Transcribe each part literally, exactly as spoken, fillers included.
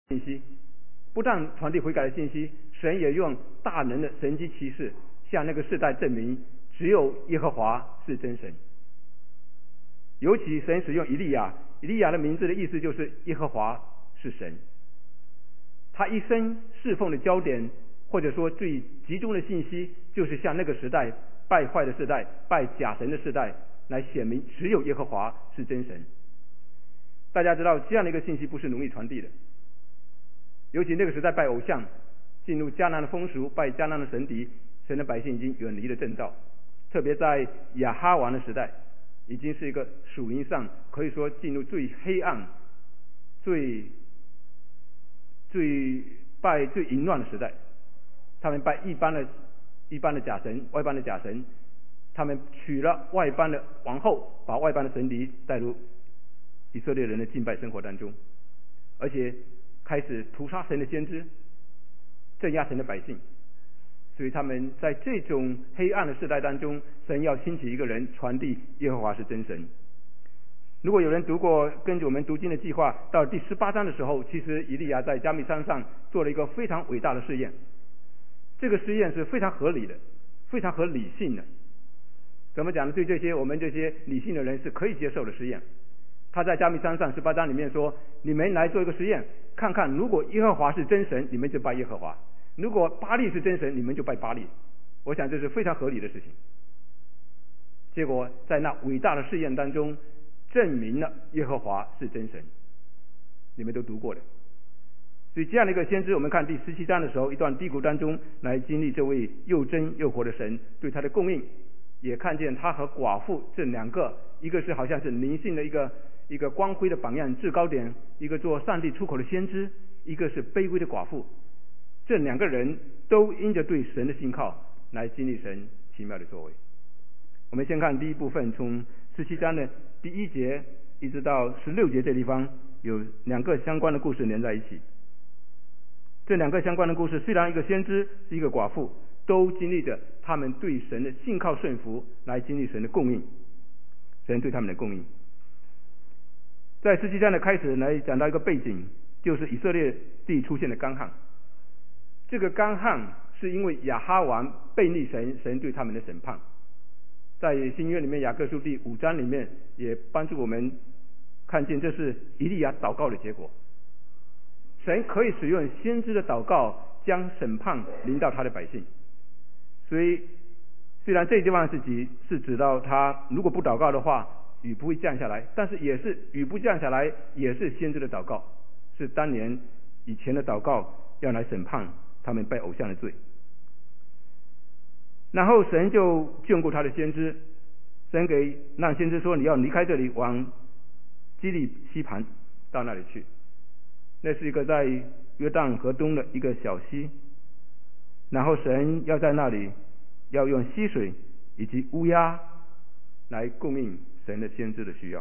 信息，不但传递悔改的信息，神也用大能的神迹奇事向那个世代证明，只有耶和华是真神。尤其神使用以利亚，以利亚的名字的意思就是耶和华是神。他一生侍奉的焦点，或者说最集中的信息，就是向那个时代败坏的时代、拜假神的时代来显明，只有耶和华是真神。大家知道，这样的一个信息不是容易传递的。尤其那个时代拜偶像，进入迦南的风俗，拜迦南的神敌，神的百姓已经远离了正道。特别在亚哈王的时代，已经是一个属灵上可以说进入最黑暗、最最拜最淫乱的时代。他们拜一般的、一般的假神、外邦的假神，他们娶了外邦的王后，把外邦的神敌带入以色列人的敬拜生活当中，而且开始屠杀神的先知，镇压神的百姓。所以他们在这种黑暗的世代当中，神要兴起一个人传递耶和华是真神。如果有人读过跟着我们读经的计划，到第十八章的时候，其实以利亚在加密山上做了一个非常伟大的试验。这个试验是非常合理的，非常合理性的。怎么讲呢？对这些我们这些理性的人是可以接受的实验。他在加密山上十八章里面说，你们来做一个实验，看看如果耶和华是真神，你们就拜耶和华；如果巴力是真神，你们就拜巴力。我想这是非常合理的事情。结果在那伟大的试验当中，证明了耶和华是真神，你们都读过的。所以这样的一个先知，我们看第十七章的时候，一段低谷当中来经历这位又真又活的神对他的供应，也看见他和寡妇这两个，一个是好像是灵性的一个一个光辉的榜样制高点，一个做上帝出口的先知，一个是卑微的寡妇。这两个人都因着对神的信靠来经历神奇妙的作为。我们先看第一部分，从十七章的第一节一直到十六节这地方，有两个相关的故事连在一起。这两个相关的故事，虽然一个先知是一个寡妇，都经历着他们对神的信靠顺服来经历神的供应，神对他们的供应。在十七章的开始来讲到一个背景，就是以色列地出现了干旱。这个干旱是因为亚哈王悖逆神，神对他们的审判。在新约里面雅各书第五章里面也帮助我们看见，这是以利亚祷告的结果。神可以使用先知的祷告将审判临到他的百姓。所以虽然这个地方是指是指到他如果不祷告的话雨不会降下来，但是也是雨不降下来也是先知的祷告，是当年以前的祷告，要来审判他们拜偶像的罪。然后神就眷顾他的先知，神给让先知说，你要离开这里往基利溪旁到那里去。那是一个在约旦河东的一个小溪，然后神要在那里要用溪水以及乌鸦来供应神的先知的需要。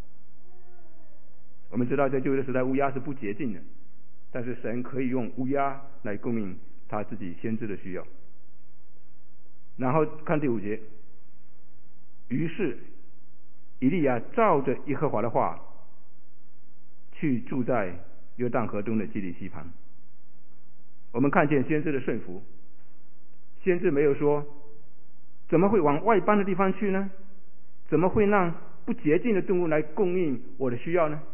我们知道在旧约的时代乌鸦是不洁净的，但是神可以用乌鸦来供应他自己先知的需要。然后看第五节，于是以利亚照着耶和华的话去住在约旦河东的基利溪旁。我们看见先知的顺服，先知没有说怎么会往外邦的地方去呢？怎么会让不洁净的动物来供应我的需要呢？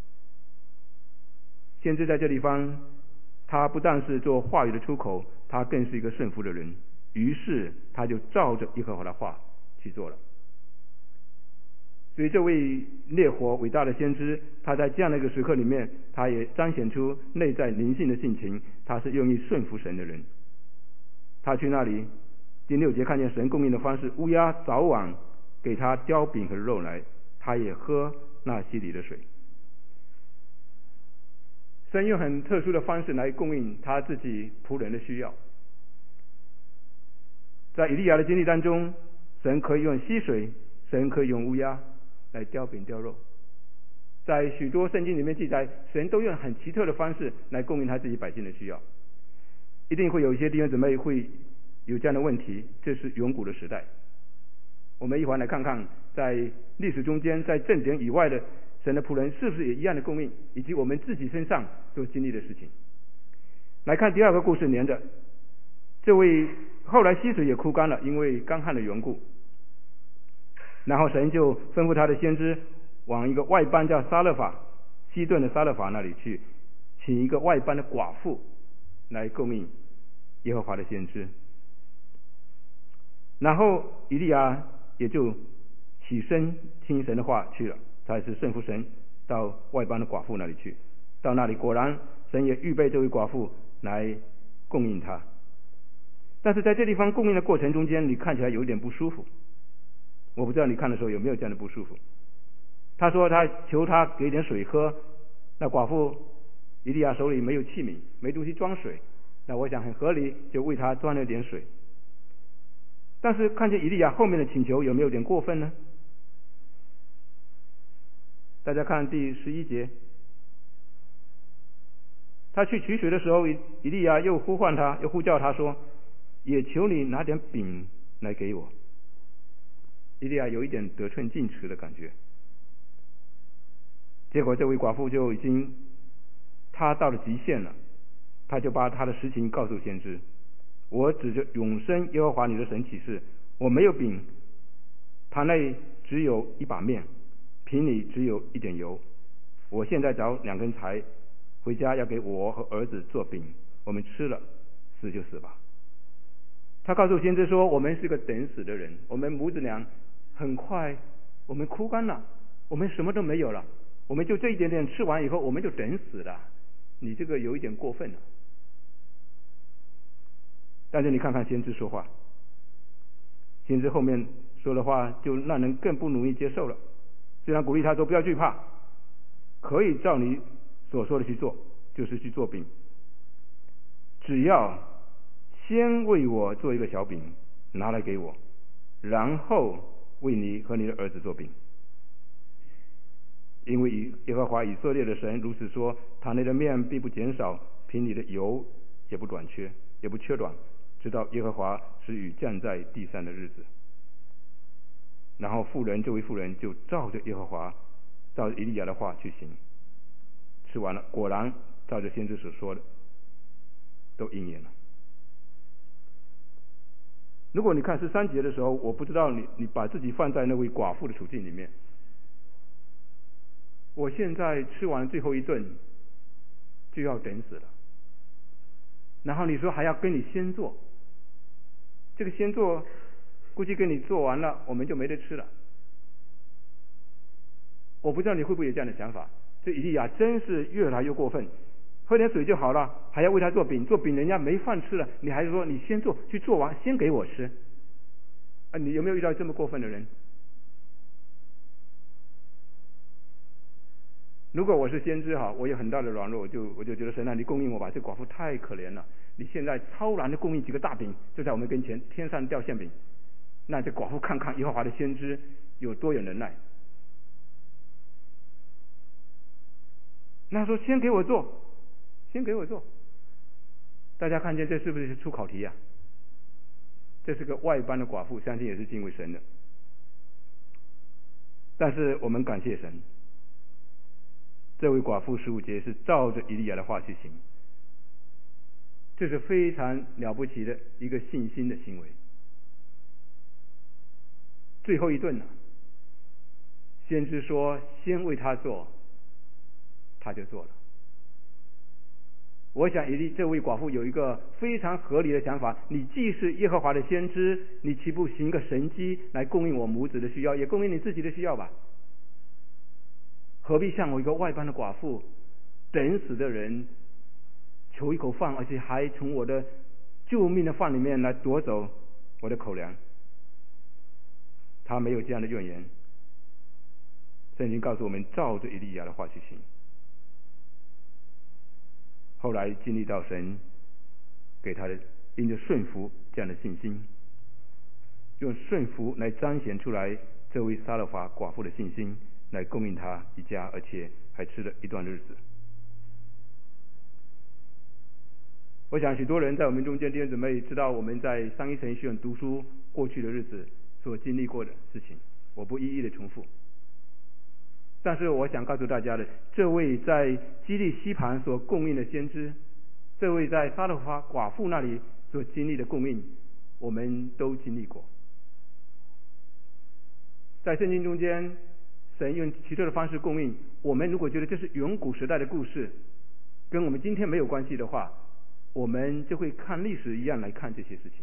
先知在这地方，他不但是做话语的出口，他更是一个顺服的人。于是他就照着耶和华的话去做了。所以这位烈火伟大的先知，他在这样的一个时刻里面，他也彰显出内在灵性的性情，他是愿意顺服神的人。他去那里，第六节看见神供应的方式，乌鸦早晚给他叼饼和肉来，他也喝那溪里的水。神用很特殊的方式来供应他自己仆人的需要。在以利亚的经历当中，神可以用溪水，神可以用乌鸦来叼饼叼肉。在许多圣经里面记载，神都用很奇特的方式来供应他自己百姓的需要。一定会有一些弟兄姊妹会有这样的问题，这是远古的时代。我们一会儿来看看在历史中间，在正典以外的神的仆人是不是也一样的供应，以及我们自己身上所经历的事情。来看第二个故事，连着这位后来溪水也枯干了，因为干旱的缘故。然后神就吩咐他的先知往一个外邦叫撒勒法，西顿的撒勒法那里去，请一个外邦的寡妇来供应耶和华的先知。然后以利亚也就起身听神的话去了，他也是顺服神，到外邦的寡妇那里去。到那里果然神也预备这位寡妇来供应他。但是在这地方供应的过程中间，你看起来有一点不舒服。我不知道你看的时候有没有这样的不舒服。他说他求他给点水喝，那寡妇以利亚手里没有器皿，没东西装水，那我想很合理，就为他装了点水。但是看见以利亚后面的请求有没有点过分呢？大家看第十一节，他去取水的时候，以利亚又呼唤他，又呼叫他说，也求你拿点饼来给我。以利亚有一点得寸进尺的感觉。结果这位寡妇就已经他到了极限了，他就把他的实情告诉先知，我指着永生耶和华你的神起誓，我没有饼，坛内只有一把面，瓶里只有一点油，我现在找两根柴回家要给我和儿子做饼，我们吃了死就死吧。他告诉先知说，我们是个等死的人，我们母子俩很快我们枯干了，我们什么都没有了，我们就这一点点吃完以后我们就等死了，你这个有一点过分了。但是你看看先知说话，先知后面说的话就让人更不容易接受了。虽然鼓励他说不要惧怕，可以照你所说的去做，就是去做饼，只要先为我做一个小饼拿来给我，然后为你和你的儿子做饼。因为以耶和华以色列的神如此说，坛内的面必不减少，瓶里的油也不短缺，也不缺短，直到耶和华使雨降在地上的日子。然后妇人这位妇人就照着耶和华照着以利亚的话去行，吃完了，果然照着先知所说的都应验了。如果你看十三节的时候，我不知道你你把自己放在那位寡妇的处境里面，我现在吃完最后一顿就要等死了，然后你说还要跟你先做，这个先做估计跟你做完了我们就没得吃了。我不知道你会不会有这样的想法，这以利亚真是越来越过分，喝点水就好了，还要为他做饼，做饼人家没饭吃了，你还是说你先做，去做完先给我吃啊？你有没有遇到这么过分的人？如果我是先知哈，我有很大的软弱，我就我就觉得神啊，你供应我吧，这寡妇太可怜了，你现在超然的供应几个大饼就在我们跟前，天上掉馅饼，那这寡妇看看耶和华的先知有多有能耐。那说先给我做，先给我做。大家看见这是不是出考题啊？这是个外邦的寡妇，相信也是敬畏神的。但是我们感谢神，这位寡妇十五节是照着以利亚的话去行，这是非常了不起的一个信心的行为。最后一顿呢，先知说先为他做，他就做了。我想以利这位寡妇有一个非常合理的想法，你既是耶和华的先知，你岂不行个神迹来供应我母子的需要，也供应你自己的需要吧？何必像我一个外邦的寡妇，等死的人求一口饭，而且还从我的救命的饭里面来夺走我的口粮？他没有这样的怨言。圣经告诉我们，照着以利亚的话去行。后来经历到神给他的因着顺服这样的信心，用顺服来彰显出来这位撒勒法寡妇的信心，来供应他一家，而且还吃了一段日子。我想许多人在我们中间，弟兄姊妹知道我们在上一神学院读书过去的日子所经历过的事情，我不一一的重复。 但是我想告诉大家的，这位在基利溪旁所供应的先知，这位在撒勒法寡妇那里所经历的供应，我们都经历过。在圣经中间，神用奇特的方式供应，我们如果觉得这是远古时代的故事，跟我们今天没有关系的话，我们就会看历史一样来看这些事情。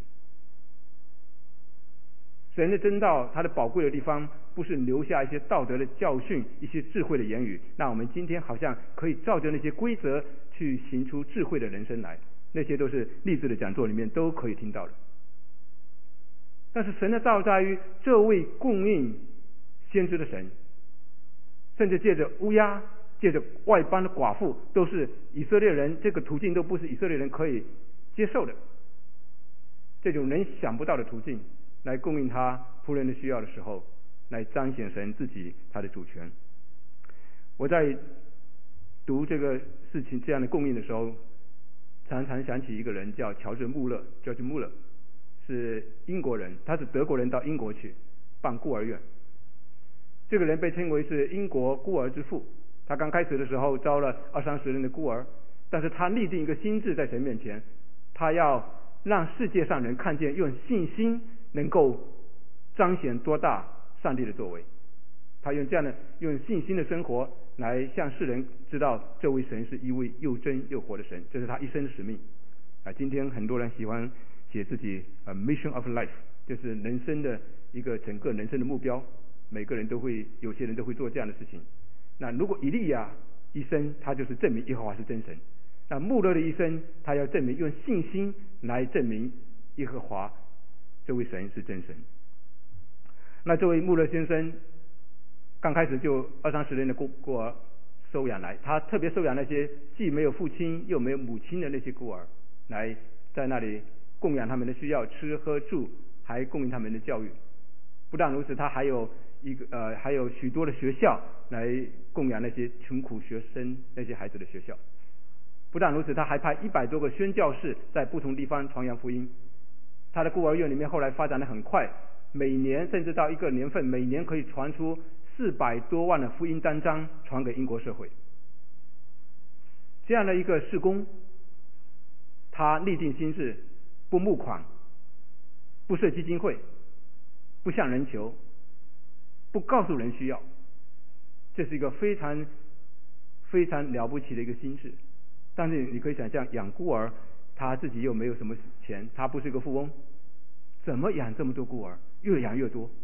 神的真道，它的宝贵的地方，不是留下一些道德的教训，一些智慧的言语，那我们今天好像可以照着那些规则去行出智慧的人生来，那些都是励志的讲座里面都可以听到的。但是神的道在于，这位供应先知的神，甚至借着乌鸦，借着外邦的寡妇，都是以色列人，这个途径都不是以色列人可以接受的，这种人想不到的途径来供应他仆人的需要的时候，来彰显神自己他的主权。我在读这个事情这样的供应的时候，常常想起一个人叫乔治穆勒 George Muller， 是英国人，他是德国人到英国去办孤儿院。这个人被称为是英国孤儿之父，他刚开始的时候招了二三十人的孤儿，但是他立定一个心志在神面前，他要让世界上人看见用信心能够彰显多大上帝的作为。他用这样的用信心的生活来向世人知道这位神是一位又真又活的神，这是他一生的使命啊。今天很多人喜欢写自己呃 mission of life， 就是人生的一个整个人生的目标，每个人都会，有些人都会做这样的事情。那如果以利亚一生他就是证明耶和华是真神，那穆勒的一生他要证明用信心来证明耶和华这位神是真神。那这位穆勒先生刚开始就二三十人的孤孤儿收养来，他特别收养那些既没有父亲又没有母亲的那些孤儿，来在那里供养他们的需要，吃喝住，还供应他们的教育。不但如此，他还有一个呃还有许多的学校来供养那些穷苦学生那些孩子的学校。不但如此，他还派一百多个宣教士在不同地方传扬福音。他的孤儿院里面后来发展得很快，每年甚至到一个年份，每年可以传出四百多万的福音单张传给英国社会。这样的一个事工，他立定心志，不募款，不设基金会，不向人求，不告诉人需要，这是一个非常非常了不起的一个心志。但是你可以想象，养孤儿他自己又没有什么钱，他不是一个富翁，怎么养这么多孤儿？越养越多。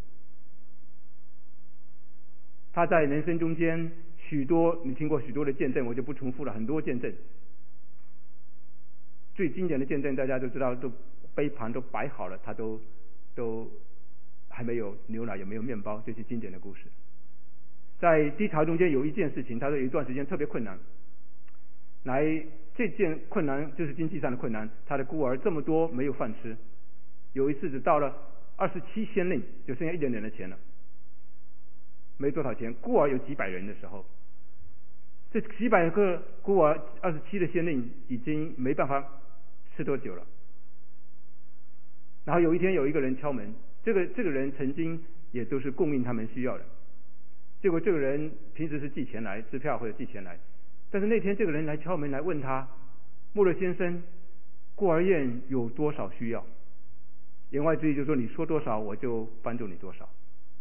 他在人生中间许多，你听过许多的见证，我就不重复了，很多见证。最经典的见证大家都知道，都杯盘都摆好了，他都都还没有牛奶，也没有面包，这些经典的故事。在低潮中间有一件事情，他说有一段时间特别困难，来这件困难就是经济上的困难，他的孤儿这么多没有饭吃，有一次只到了二十七先令，就剩下一点点的钱了，没多少钱，孤儿有几百人的时候，这几百个孤儿二十七的先令已经没办法吃多久了。然后有一天有一个人敲门，这个这个人曾经也都是供应他们需要的，结果这个人平时是寄钱来，支票或者寄钱来，但是那天这个人来敲门来问他，穆勒先生，孤儿院有多少需要？言外之意就是说，你说多少我就帮助你多少。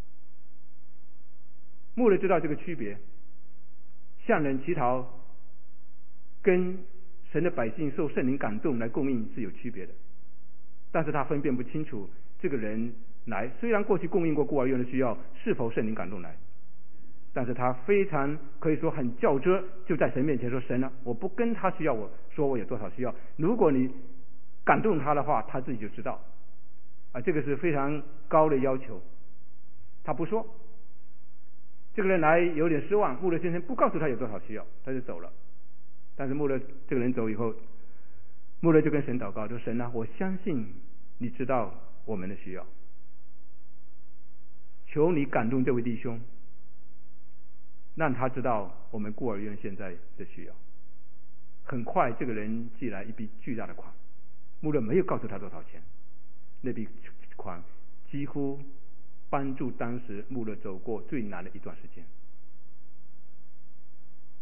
穆勒知道这个区别，向人乞讨跟神的百姓受圣灵感动来供应是有区别的，但是他分辨不清楚这个人来，虽然过去供应过孤儿院的需要，是否圣灵感动来，但是他非常可以说很较真，就在神面前说，神啊，我不跟他需要我说我有多少需要，如果你感动他的话，他自己就知道啊，这个是非常高的要求。他不说，这个人来有点失望，穆勒先生不告诉他有多少需要，他就走了。但是穆勒这个人走以后，穆勒就跟神祷告说，神啊，我相信你知道我们的需要，求你感动这位弟兄，让他知道我们孤儿院现在的需要。很快这个人寄来一笔巨大的款，穆勒没有告诉他多少钱，那笔款几乎帮助当时穆勒走过最难的一段时间。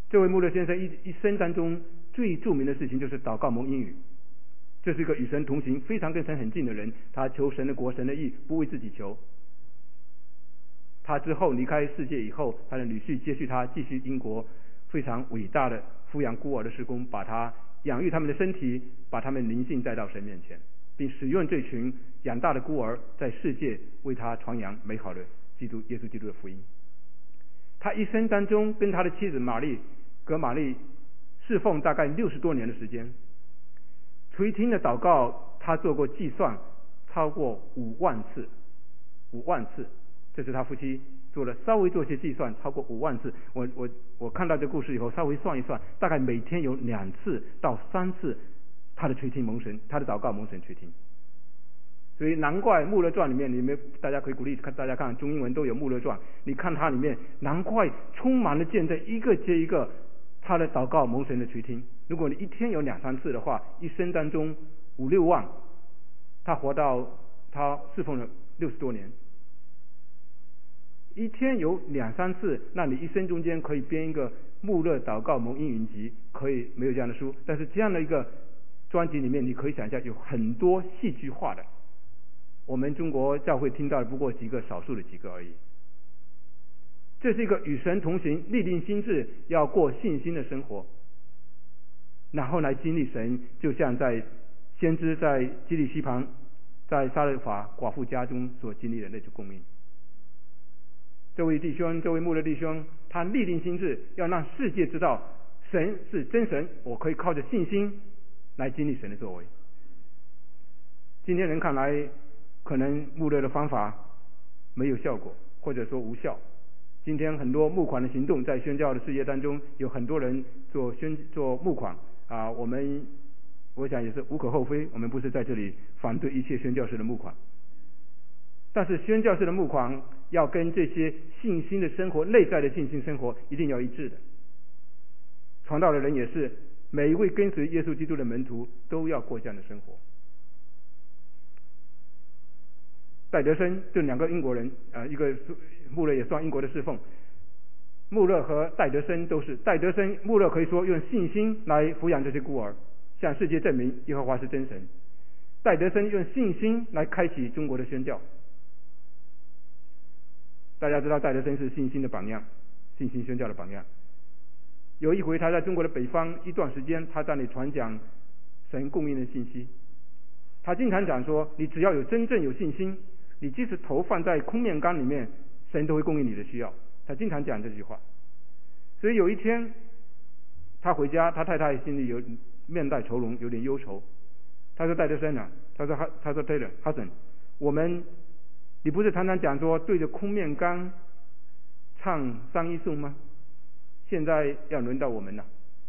这位穆勒先生一一生当中最著名的事情就是祷告蒙应允。这是一个与神同行、非常跟神很近的人，他求神的国、神的义，不为自己求。他之后离开世界以后，他的女婿接续他，继续英国非常伟大的抚养孤儿的事工，把他养育他们的身体，把他们灵性带到神面前，并使用这群养大的孤儿在世界为他传扬美好的基督耶稣基督的福音。他一生当中跟他的妻子玛丽葛玛丽侍奉大概六十多年的时间，垂听的祷告他做过计算，超过五万次，五万次。这是他夫妻做了稍微做些计算，超过五万次。我我我看到这故事以后，稍微算一算，大概每天有两次到三次，他的垂听蒙神，他的祷告蒙神垂听。所以难怪《穆勒传》里面，你们大家可以鼓励看大家看中英文都有《穆勒传》，你看它里面，难怪充满了见证，一个接一个他的祷告蒙神的垂听。如果你一天有两三次的话，一生当中五六万，他活到他侍奉了六十多年。一天有两三次，那你一生中间可以编一个穆勒祷告蒙应允集，可以没有这样的书，但是这样的一个专辑里面，你可以想象有很多戏剧化的，我们中国教会听到的不过几个少数的几个而已。这是一个与神同行、立定心志要过信心的生活，然后来经历神，就像在先知在基利西旁，在撒勒法寡妇家中所经历的那种供应。这位弟兄，这位穆勒弟兄，他立定心志，要让世界知道神是真神，我可以靠着信心来经历神的作为。今天人看来，可能穆勒的方法没有效果，或者说无效。今天很多募款的行动，在宣教的事业当中，有很多人做宣做募款啊，我们我想也是无可厚非，我们不是在这里反对一切宣教士的募款。但是宣教士的募款要跟这些信心的生活、内在的信心生活一定要一致的。传道的人也是，每一位跟随耶稣基督的门徒都要过这样的生活。戴德生这两个英国人，呃，一个穆勒也算英国的侍奉，穆勒和戴德生都是。戴德生穆勒可以说用信心来抚养这些孤儿，向世界证明耶和华是真神。戴德生用信心来开启中国的宣教。大家知道戴德生是信心的榜样，信心宣教的榜样。有一回他在中国的北方一段时间，他在那里传讲神供应的信息。他经常讲说，你只要有真正有信心，你即使头放在空面缸里面，神都会供应你的需要。他经常讲这句话。所以有一天他回家，他太太心里有面带愁容，有点忧愁。他说戴德生啊，他说他他说 Taylor Hudson， 我们你不是常常讲说对着空面缸唱三一颂吗？现在要轮到我们了。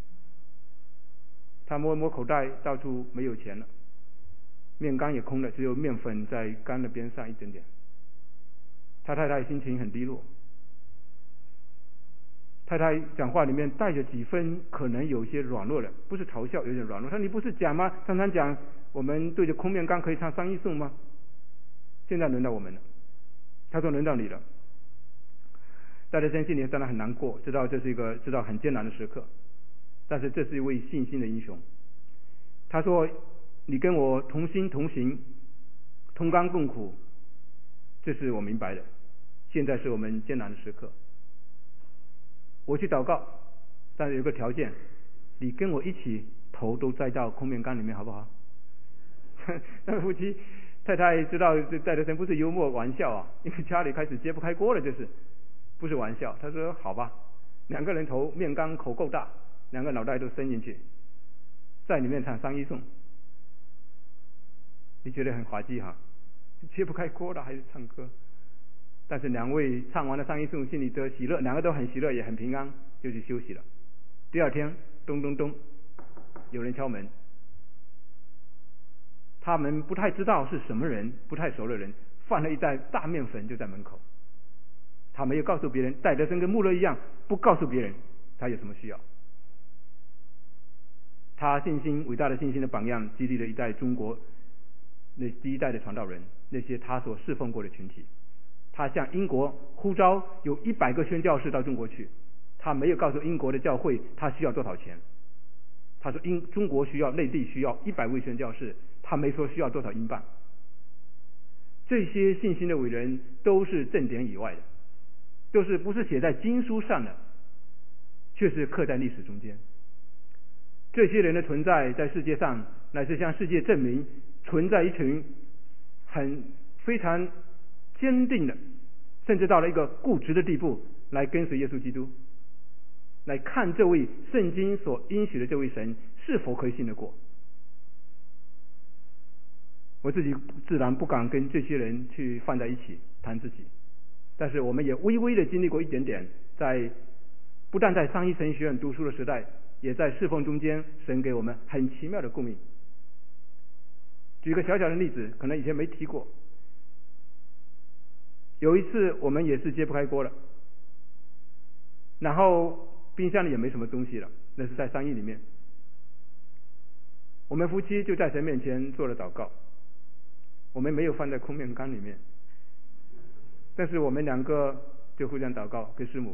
他摸摸口袋，到处没有钱了，面缸也空了，只有面粉在缸的边上一点点。他太太心情很低落，太太讲话里面带着几分可能有些软弱了，不是嘲笑，有点软弱。他说你不是讲吗？常常讲我们对着空面缸可以唱三一颂吗？现在轮到我们了。他说轮到你了。戴德生心里当然很难过，知道这是一个知道很艰难的时刻，但是这是一位信心的英雄。他说你跟我同心同行，同甘共苦，这是我明白的，现在是我们艰难的时刻。我去祷告，但是有个条件，你跟我一起头都栽到空面缸里面好不好？那夫妻太太知道这戴德生不是幽默玩笑啊，因为家里开始揭不开锅了，这是不是玩笑？他说好吧，两个人头面缸口够大，两个脑袋都伸进去，在里面唱三一颂。你觉得很滑稽哈？揭不开锅了还是唱歌？但是两位唱完了三一颂，心里得喜乐，两个都很喜乐，也很平安，就去休息了。第二天，咚咚咚，有人敲门。他们不太知道是什么人，不太熟的人，放了一袋大面粉就在门口。他没有告诉别人，戴德生跟穆勒一样，不告诉别人他有什么需要。他信心伟大的信心的榜样，激励了一代中国那第一代的传道人，那些他所侍奉过的群体。他向英国呼召有一百个宣教士到中国去， 他没有告诉英国的教会他需要多少钱。他说英中国需要内地需要一百位宣教士，他没说需要多少英镑。这些信心的伟人都是正典以外的，就是不是写在经书上的，却是刻在历史中间。这些人的存在在世界上，乃是向世界证明存在一群很非常坚定的，甚至到了一个固执的地步，来跟随耶稣基督，来看这位圣经所应许的这位神是否可以信得过。我自己自然不敢跟这些人去放在一起谈自己，但是我们也微微的经历过一点点，在不但在三一神学院读书的时代，也在侍奉中间，神给我们很奇妙的供应。举个小小的例子，可能以前没提过。有一次我们也是揭不开锅了，然后冰箱里也没什么东西了，那是在三一里面。我们夫妻就在神面前做了祷告，我们没有放在空面缸里面，但是我们两个就互相祷告，跟师母。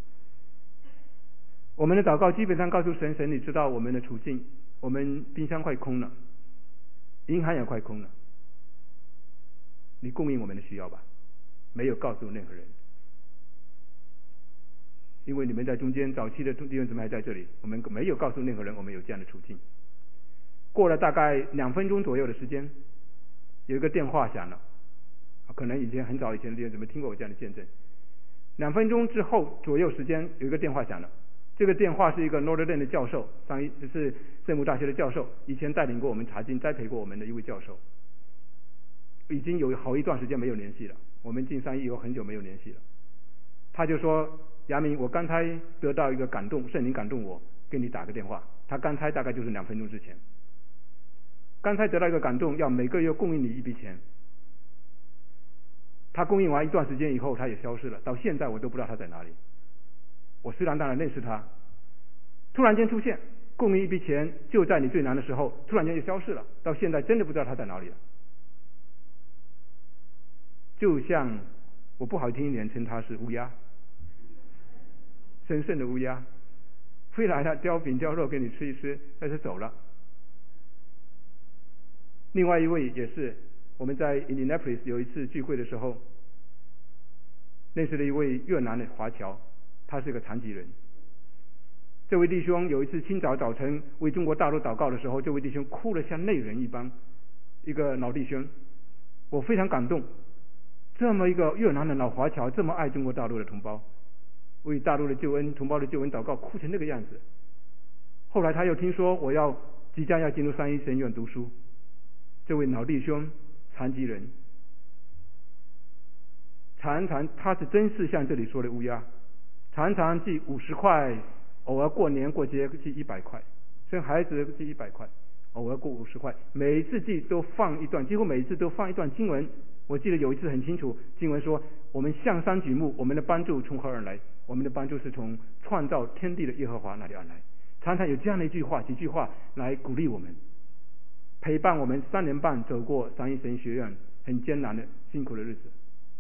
我们的祷告基本上告诉神，神你知道我们的处境，我们冰箱快空了，银行也快空了，你供应我们的需要吧。没有告诉任何人，因为你们在中间早期的弟兄姊妹还在这里，我们没有告诉任何人我们有这样的处境。过了大概两分钟左右的时间，有一个电话响了，可能以前很早以前的弟兄姊妹听过我这样的见证。两分钟之后左右时间，有一个电话响了，这个电话是一个 Notre Dame 的教授，上一是圣母大学的教授，以前带领过我们查经、栽培过我们的一位教授，已经有好一段时间没有联系了，我们进三一以后很久没有联系了。他就说：杨明，我刚才得到一个感动，圣灵感动我，给你打个电话。他刚才大概就是两分钟之前，刚才得到一个感动，要每个月供应你一笔钱。他供应完一段时间以后，他也消失了，到现在我都不知道他在哪里。我虽然当然认识他，突然间出现，供应一笔钱，就在你最难的时候，突然间就消失了，到现在真的不知道他在哪里了。就像我不好听一点称他是乌鸦，神圣的乌鸦，飞来了叼饼叼肉给你吃一吃，但是走了。另外一位也是，我们在 Indianapolis 有一次聚会的时候，认识了一位越南的华侨，他是个残疾人。这位弟兄有一次清早早晨为中国大陆祷告的时候，这位弟兄哭得像泪人一般，一个老弟兄，我非常感动。这么一个越南的老华侨，这么爱中国大陆的同胞，为大陆的救恩、同胞的救恩祷告，哭成那个样子。后来他又听说我要即将要进入三一神院读书，这位老弟兄残疾人，常常他是真是像这里说的乌鸦，常常寄五十块，偶尔过年过节寄一百块，生孩子寄一百块，偶尔过五十块，每一次寄都放一段，几乎每一次都放一段经文。我记得有一次很清楚，经文说我们向山举目，我们的帮助从何而来？我们的帮助是从创造天地的耶和华那里而来。常常有这样的一句话、几句话来鼓励我们，陪伴我们三年半走过三一神学院很艰难的辛苦的日子。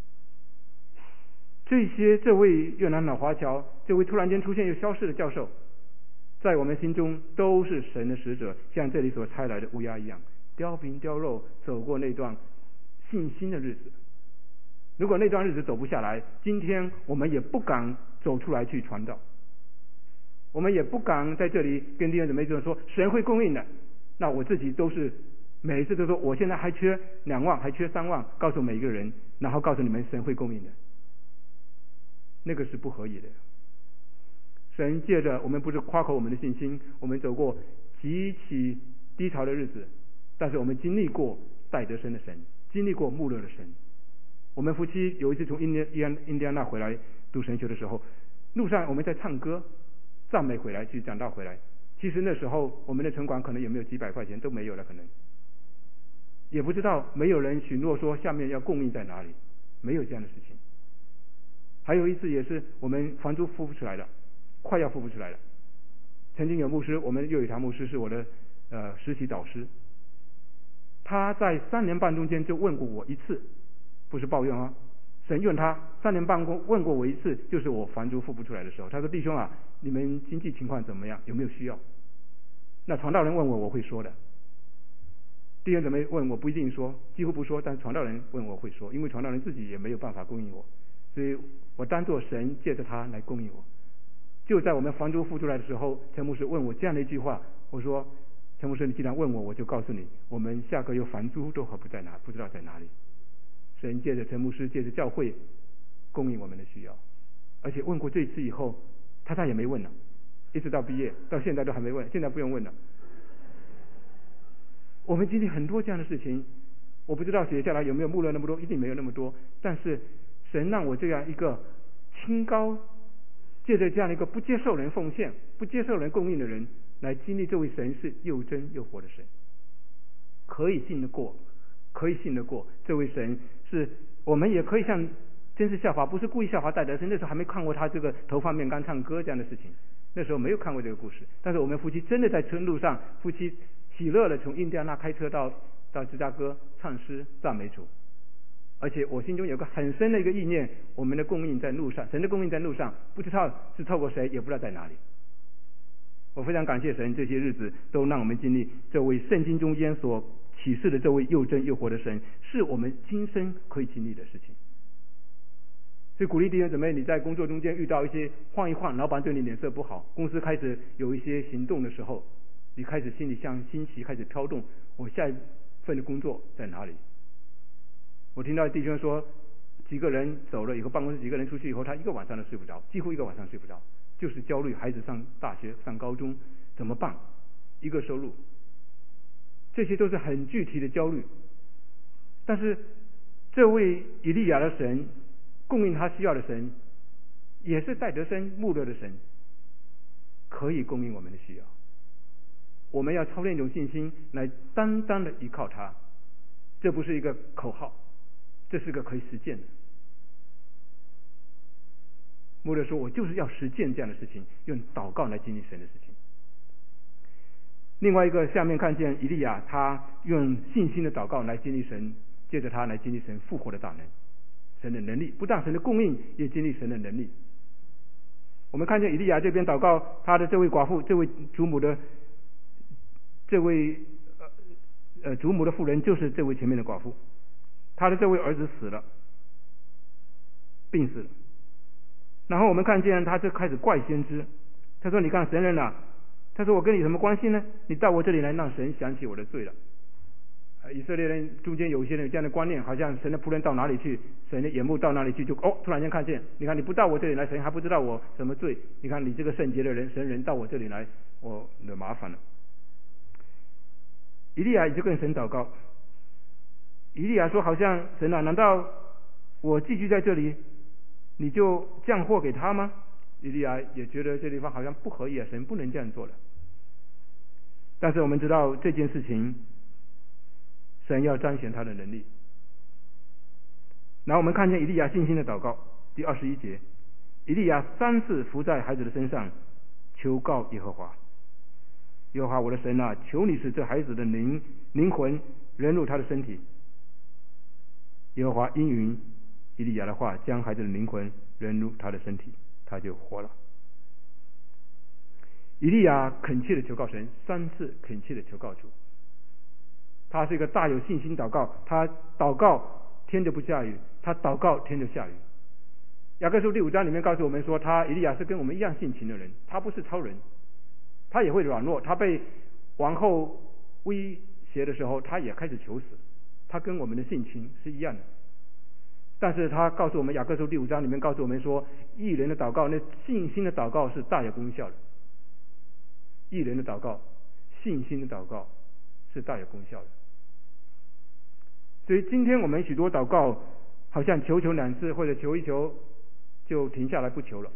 这些这位越南老华侨，这位突然间出现又消失的教授，在我们心中都是神的使者，像这里所差来的乌鸦一样，叼饼叼肉走过那段信心的日子。如果那段日子走不下来，今天我们也不敢走出来去传道，我们也不敢在这里跟弟兄姊妹说神会供应的。那我自己都是每一次都说我现在还缺两万，还缺三万，告诉每一个人，然后告诉你们神会供应的，那个是不合理的。神借着我们不是夸口我们的信心，我们走过极其低潮的日子，但是我们经历过戴德生的神，经历过穆勒的神。我们夫妻有一次从印第安印第安纳回来读神学的时候，路上我们在唱歌赞美回来，去讲道回来，其实那时候我们的存款可能也没有几百块钱，都没有了，可能也不知道，没有人许诺说下面要供应在哪里，没有这样的事情。还有一次也是我们房租付不出来了，快要付不出来了。曾经有牧师，我们岳雨堂牧师是我的呃实习导师，他在三年半中间就问过我一次，不是抱怨啊， 神问他三年半过问过我一次，就是我房租付不出来的时候，他说弟兄啊，你们经济情况怎么样？有没有需要？那传道人问我，我会说的。弟兄姊妹问我不一定说，几乎不说，但是传道人问我会说，因为传道人自己也没有办法供应我，所以我当作神借着他来供应我。就在我们房租付出来的时候，陈牧师问我这样的一句话，我说陈牧师，你既然问我，我就告诉你，我们下个月房租都还不在哪，不知道在哪里。神借着陈牧师，借着教会供应我们的需要，而且问过这一次以后，他再也没问了，一直到毕业到现在都还没问，现在不用问了。我们经历很多这样的事情，我不知道写下来有没有目录那么多，一定没有那么多，但是神让我这样一个清高，借着这样一个不接受人奉献、不接受人供应的人，来经历这位神是又真又活的神，可以信得过，可以信得过。这位神是我们也可以像真是效法，不是故意效法戴德生，那时候还没看过他这个头发面干唱歌这样的事情，那时候没有看过这个故事。但是我们夫妻真的在车路上，夫妻喜乐的从印第安纳开车到到芝加哥唱诗赞美主，而且我心中有个很深的一个意念，我们的供应在路上，神的供应在路上，不知道是透过谁，也不知道在哪里。我非常感谢神，这些日子都让我们经历这位圣经中间所启示的这位又真又活的神，是我们今生可以经历的事情。所以鼓励弟兄姊妹，你在工作中间遇到一些晃一晃，老板对你脸色不好，公司开始有一些行动的时候，你开始心里像星旗开始飘动，我下一份的工作在哪里？我听到弟兄说，几个人走了以后，办公室几个人出去以后，他一个晚上都睡不着，几乎一个晚上睡不着，就是焦虑，孩子上大学上高中怎么办？一个收入，这些都是很具体的焦虑。但是这位以利亚的神，供应他需要的神，也是戴德生穆勒的神，可以供应我们的需要。我们要操练一种信心，来单单的依靠他。这不是一个口号，这是个可以实践的。穆勒说，我就是要实践这样的事情，用祷告来经历神的事情。另外一个，下面看见以利亚，他用信心的祷告来经历神，借着他来经历神复活的大能，神的能力，不但神的供应，也经历神的能力。我们看见以利亚这边祷告，他的这位寡妇，这位祖母的这位呃呃祖母的妇人，就是这位前面的寡妇，他的这位儿子死了，病死了。然后我们看见他就开始怪先知，他说：“你看神人啊，他说我跟你什么关系呢？你到我这里来，让神想起我的罪了。”以色列人中间有一些人这样的观念，好像神的仆人到哪里去，神的眼目到哪里去，就哦突然间看见，你看你不到我这里来，神还不知道我什么罪，你看你这个圣洁的人，神人到我这里来，我惹麻烦了。以利亚就跟神祷告，以利亚说：“好像神啊，难道我寄居在这里，你就降祸给他吗？”以利亚也觉得这地方好像不合意啊，神不能这样做了。但是我们知道这件事情，神要彰显他的能力。然后我们看见以利亚信心的祷告，第二十一节，以利亚三次伏在孩子的身上，求告耶和华。耶和华我的神啊，求你使这孩子的灵灵魂人入他的身体。耶和华应允以利亚的话，将孩子的灵魂人入他的身体，他就活了。以利亚恳切的求告神，三次恳切的求告主。他是一个大有信心祷告，他祷告天就不下雨，他祷告天就下雨。雅各书第五章里面告诉我们说，他以利亚是跟我们一样性情的人，他不是超人，他也会软弱，他被王后威胁的时候，他也开始求死，他跟我们的性情是一样的。但是他告诉我们，雅各书第五章里面告诉我们说，义人的祷告，那信心的祷告是大有功效的。义人的祷告，信心的祷告是大有功效的。所以今天我们许多祷告，好像求求两次或者求一求就停下来不求了。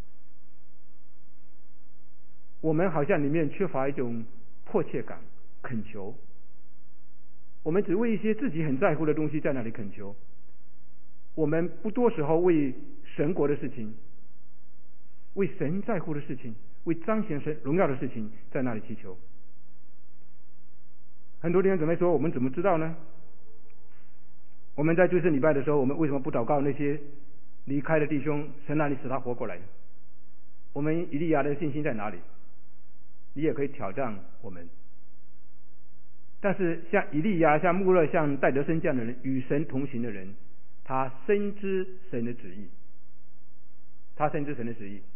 我们好像里面缺乏一种迫切感，恳求。我们只为一些自己很在乎的东西在那里恳求，我们不多时候为神国的事情，为神在乎的事情，为彰显神荣耀的事情在那里祈求。很多弟兄姊妹说，我们怎么知道呢？ 我们在追思礼拜的时候，我们为什么不祷告那些离开的弟兄，神让你使他活过来？我们以利亚的信心在哪里？你也可以挑战我们。但是像以利亚、像穆勒、像戴德生这样的人，与神同行的人，他深知神的旨意，他深知神的旨意。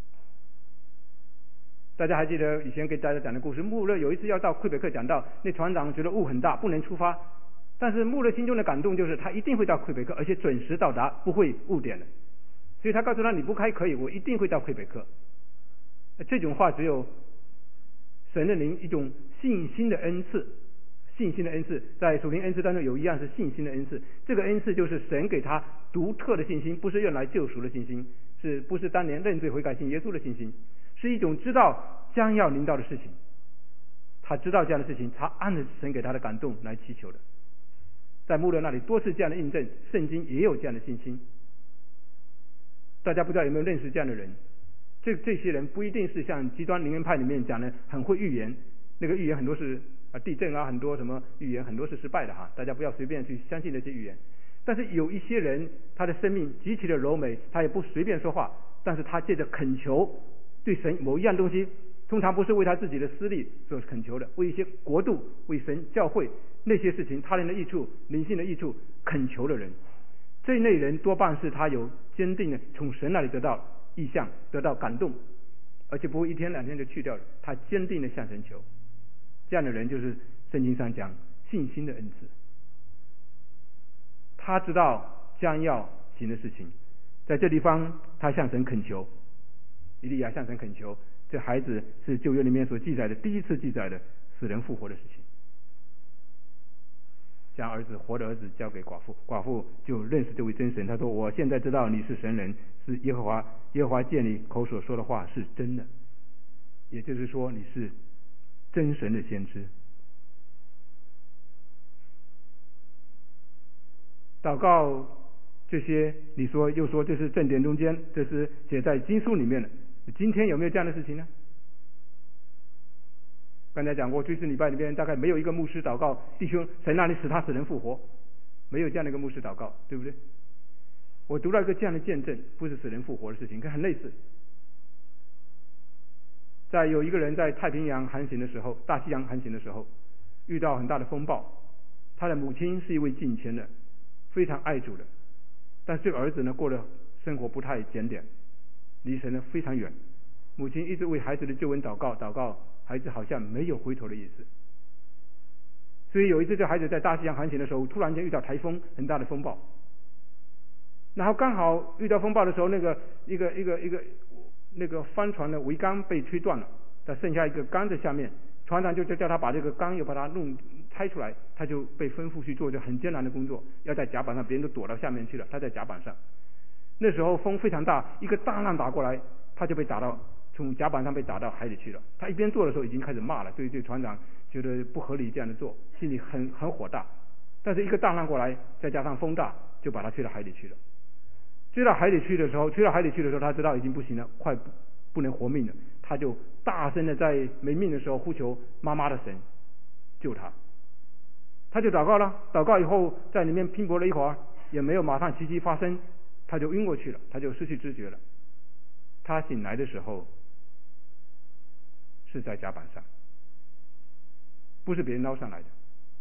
大家还记得以前给大家讲的故事，穆勒有一次要到魁北克讲道，那船长觉得雾很大，不能出发，但是穆勒心中的感动就是他一定会到魁北克，而且准时到达，不会误点的。所以他告诉他，你不开可以，我一定会到魁北克。这种话只有神的灵一种信心的恩赐，信心的恩赐在属灵恩赐当中有一样是信心的恩赐。这个恩赐就是神给他独特的信心，不是用来救赎的信心，是不是当年认罪悔改信耶稣的信心，是一种知道将要临到的事情。他知道这样的事情，他按着神给他的感动来祈求的。在穆勒那里多次这样的印证，圣经也有这样的信心。大家不知道有没有认识这样的人？这这些人不一定是像极端灵恩派里面讲的很会预言，那个预言很多是啊地震啊，很多什么预言很多是失败的哈，大家不要随便去相信那些预言。但是有一些人，他的生命极其的柔美，他也不随便说话，但是他借着恳求，对神某一样东西，通常不是为他自己的私利所恳求的，为一些国度、为神教会那些事情、他人的益处、灵性的益处恳求的人，这一类人多半是他有坚定的从神那里得到意向，得到感动，而且不会一天两天就去掉了，他坚定的向神求。这样的人就是圣经上讲信心的恩赐。他知道将要行的事情，在这地方他向神恳求，以利亚向神恳求，这孩子是旧约里面所记载的第一次记载的死人复活的事情。将儿子活的儿子交给寡妇，寡妇就认识这位真神，他说我现在知道你是神人，是耶和华，耶和华借你口所说的话是真的，也就是说你是真神的先知。祷告这些，你说又说这是正典中间，这是写在经书里面的，今天有没有这样的事情呢？刚才讲过，追思礼拜里面大概没有一个牧师祷告弟兄神让你使他死人复活，没有这样的一个牧师祷告，对不对？我读到一个这样的见证，不是死人复活的事情，跟很类似。在有一个人在太平洋航行的时候，大西洋航行的时候，遇到很大的风暴，他的母亲是一位敬虔的，非常爱主的，但是这个儿子呢，过得生活不太检点，离神呢非常远。母亲一直为孩子的救恩祷告，祷告，孩子好像没有回头的意思。所以有一次，这孩子在大西洋航行的时候，突然间遇到台风，很大的风暴，然后刚好遇到风暴的时候，那个一个一个一个那个帆船的桅杆被吹断了，但剩下一个杆在下面，船长就叫他把这个杆又把它弄拆出来，他就被吩咐去做这很艰难的工作，要在甲板上，别人都躲到下面去了，他在甲板上。那时候风非常大，一个大浪打过来，他就被打到从甲板上被打到海里去了。他一边做的时候已经开始骂了，对对船长觉得不合理这样的做，心里很很火大。但是一个大浪过来，再加上风大，就把他吹到海里去了。吹到海里去的时候，吹到海里去的时候，他知道已经不行了，快不不能活命了，他就大声的在没命的时候呼求妈妈的神救他。他就祷告了，祷告以后在里面拼搏了一会儿，也没有马上奇迹发生，他就晕过去了，他就失去知觉了。他醒来的时候是在甲板上，不是别人捞上来的。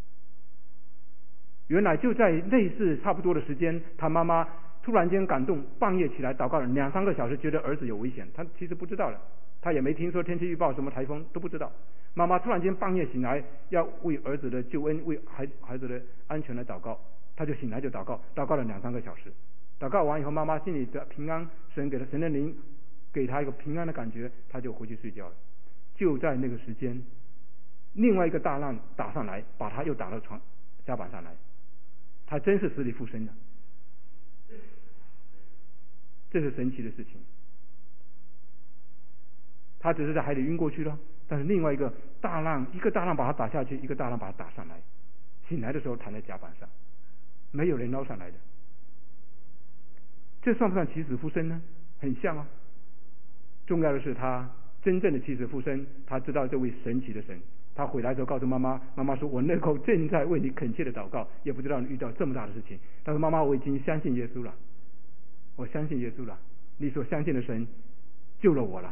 原来就在类似差不多的时间，他妈妈突然间感动，半夜起来祷告了两三个小时，觉得儿子有危险，他其实不知道了，他也没听说天气预报什么台风都不知道。妈妈突然间半夜醒来，要为儿子的救恩，为孩孩子的安全来祷告，他就醒来就祷告，祷告了两三个小时。祷告完以后，妈妈心里的平安，神给了神的灵，给他一个平安的感觉，他就回去睡觉了。就在那个时间，另外一个大浪打上来，把他又打到床甲板上来，他真是死里复生了。这是神奇的事情。他只是在海里晕过去了，但是另外一个大浪，一个大浪把他打下去，一个大浪把他打上来，醒来的时候躺在甲板上，没有人捞上来的。这算不算起死复生呢？很像啊。重要的是他真正的起死复生，他知道这位神奇的神， 他回来之后告诉妈妈，妈妈说我那口正在为你恳切的祷告，也不知道你遇到这么大的事情。他说妈妈，我已经相信耶稣了，我相信耶稣了，你所相信的神救了我了。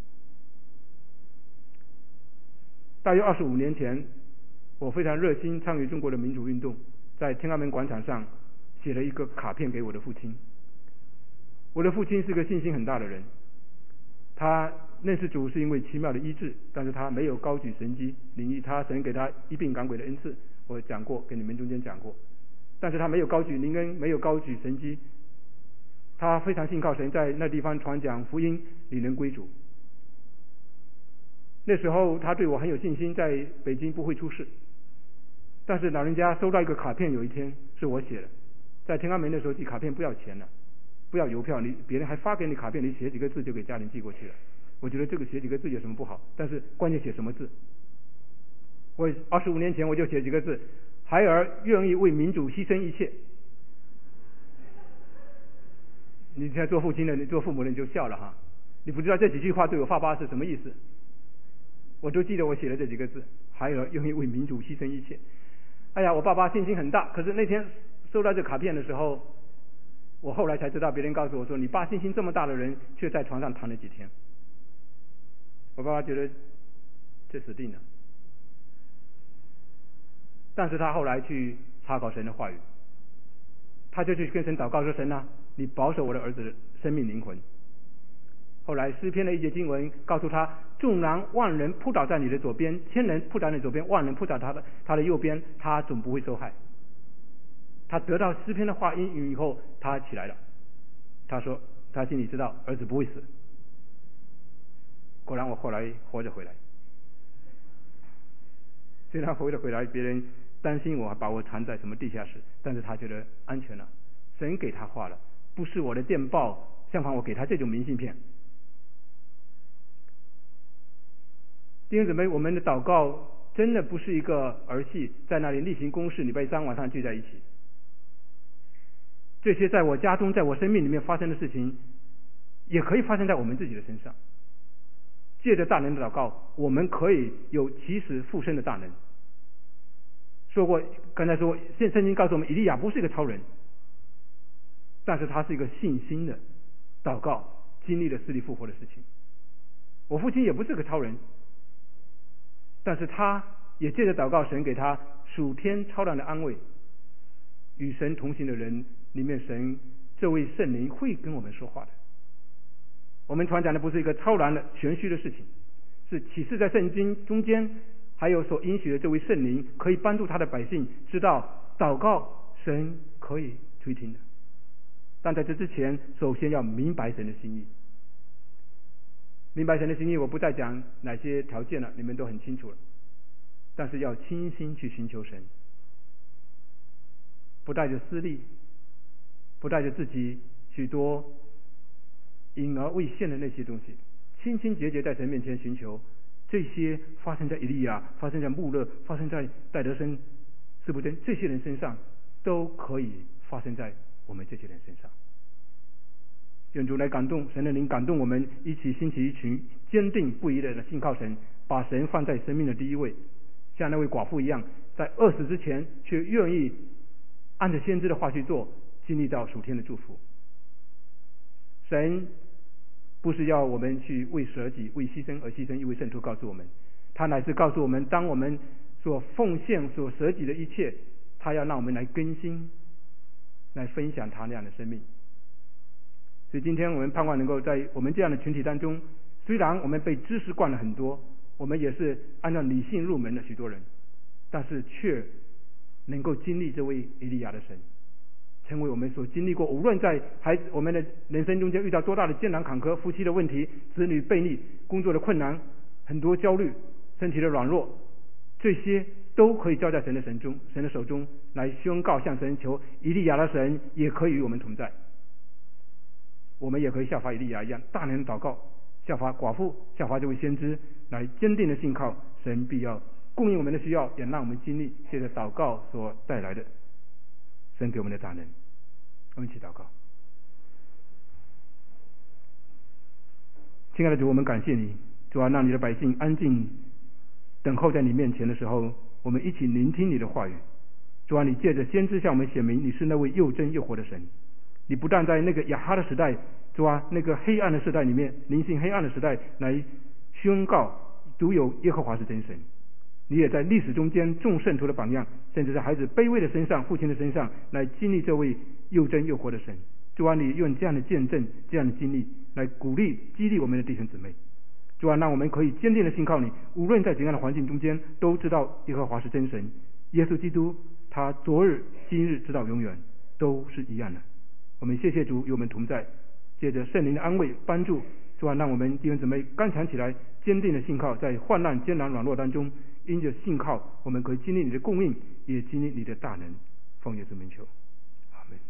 大约二十五年前，我非常热心参与中国的民主运动，在天安门广场上写了一个卡片给我的父亲。我的父亲是个信心很大的人，他认识主是因为奇妙的医治，但是他没有高举神迹领域，他神给他医病赶鬼的恩赐，我讲过，跟你们中间讲过，但是他没有高举灵恩，没有高举神迹，他非常信靠神，在那地方传讲福音，领人归主。那时候他对我很有信心，在北京不会出事。但是老人家收到一个卡片，有一天是我写的，在天安门的时候寄卡片不要钱了，不要邮票，你别人还发给你卡片，你写几个字就给家人寄过去了。我觉得这个写几个字有什么不好，但是关键写什么字。我二十五年前我就写几个字：孩儿愿意为民主牺牲一切。你现在做父亲的，你做父母的你就笑了哈，你不知道这几句话对我爸爸是什么意思。我就记得我写了这几个字：孩儿愿意为民主牺牲一切。哎呀，我爸爸信心很大，可是那天收到这卡片的时候，我后来才知道，别人告诉我说，你爸信心这么大的人，却在床上躺了几天。我爸爸觉得这死定了，但是他后来去查考神的话语，他就去跟神祷告说，神啊，你保守我的儿子的生命灵魂。后来诗篇的一节经文告诉他，纵然万人扑倒在你的左边，千人扑倒在你左边，万人扑倒他的他的右边，他总不会受害。他得到诗篇的话音以后，他起来了，他说他心里知道儿子不会死。果然我后来活着回来，虽然活着回来，别人担心我把我藏在什么地下室，但是他觉得安全了，神给他话了，不是我的电报，相反我给他这种明信片。弟兄姊妹，我们的祷告真的不是一个儿戏，在那里例行公事，礼拜三晚上聚在一起。这些在我家中，在我生命里面发生的事情，也可以发生在我们自己的身上。借着大能的祷告，我们可以有起死复生的大能。说过，刚才说，现圣经告诉我们，以利亚不是一个超人，但是他是一个信心的祷告，经历了死里复活的事情。我父亲也不是个超人，但是他也借着祷告，神给他属天超然的安慰。与神同行的人里面，神这位圣灵会跟我们说话的。我们传讲的不是一个超然的玄虚的事情，是启示在圣经中间，还有所应许的这位圣灵可以帮助他的百姓知道祷告神可以垂听的。但在这之前，首先要明白神的心意。明白神的心意，我不再讲哪些条件了，你们都很清楚了。但是要倾心去寻求神，不带着私利，不带着自己许多隐而未现的那些东西，清清洁洁在神面前寻求。这些发生在以利亚，发生在穆勒，发生在戴德生、斯布登这些人身上，都可以发生在我们这些人身上。愿主来感动，神的灵感动我们，一起兴起一群坚定不移的信靠神，把神放在生命的第一位，像那位寡妇一样，在饿死之前却愿意按着先知的话去做，经历到属天的祝福。神不是要我们去为舍己、为牺牲而牺牲，因为圣徒告诉我们，他乃是告诉我们，当我们所奉献、所舍己的一切，他要让我们来更新，来分享他那样的生命。所以今天我们盼望能够在我们这样的群体当中，虽然我们被知识灌了很多，我们也是按照理性入门的许多人，但是却能够经历这位以利亚的神，成为我们所经历过，无论在孩子我们的人生中间遇到多大的艰难坎坷，夫妻的问题、子女背逆、工作的困难、很多焦虑、身体的软弱，这些都可以交在神的神中、神的手中，来宣告向神求。以利亚的神也可以与我们同在，我们也可以效法以利亚一样，大能祷告，效法寡妇，效法这位先知，来坚定的信靠神，必要供应我们的需要，也让我们经历借着祷告所带来的神给我们的大能。我们一起祷告。亲爱的主，我们感谢你，主啊，让你的百姓安静等候在你面前的时候，我们一起聆听你的话语。主啊，你借着先知向我们显明你是那位又真又活的神。你不但在那个亚哈的时代，主啊，那个黑暗的时代里面，灵性黑暗的时代来宣告独有耶和华是真神，你也在历史中间众圣徒的榜样，甚至在孩子卑微的身上、父亲的身上来经历这位又真又活的神。主啊，你用这样的见证、这样的经历来鼓励、激励我们的弟兄姊妹。主啊，让我们可以坚定的信靠你，无论在怎样的环境中间，都知道耶和华是真神。耶稣基督，他昨日、今日，直到永远，都是一样的。我们谢谢主与我们同在，借着圣灵的安慰、帮助，主啊，让我们弟兄姊妹刚强起来，坚定的信靠，在患难、艰难、软弱当中，因着信靠，我们可以经历你的供应，也经历你的大能。奉耶稣名求，阿门。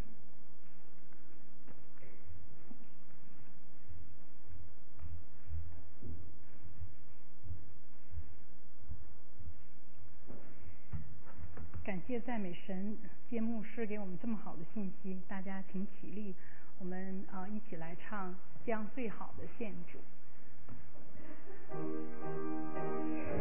感谢赞美神，谢牧师给我们这么好的信息。大家请起立，我们啊、呃、一起来唱《将最好的献主》。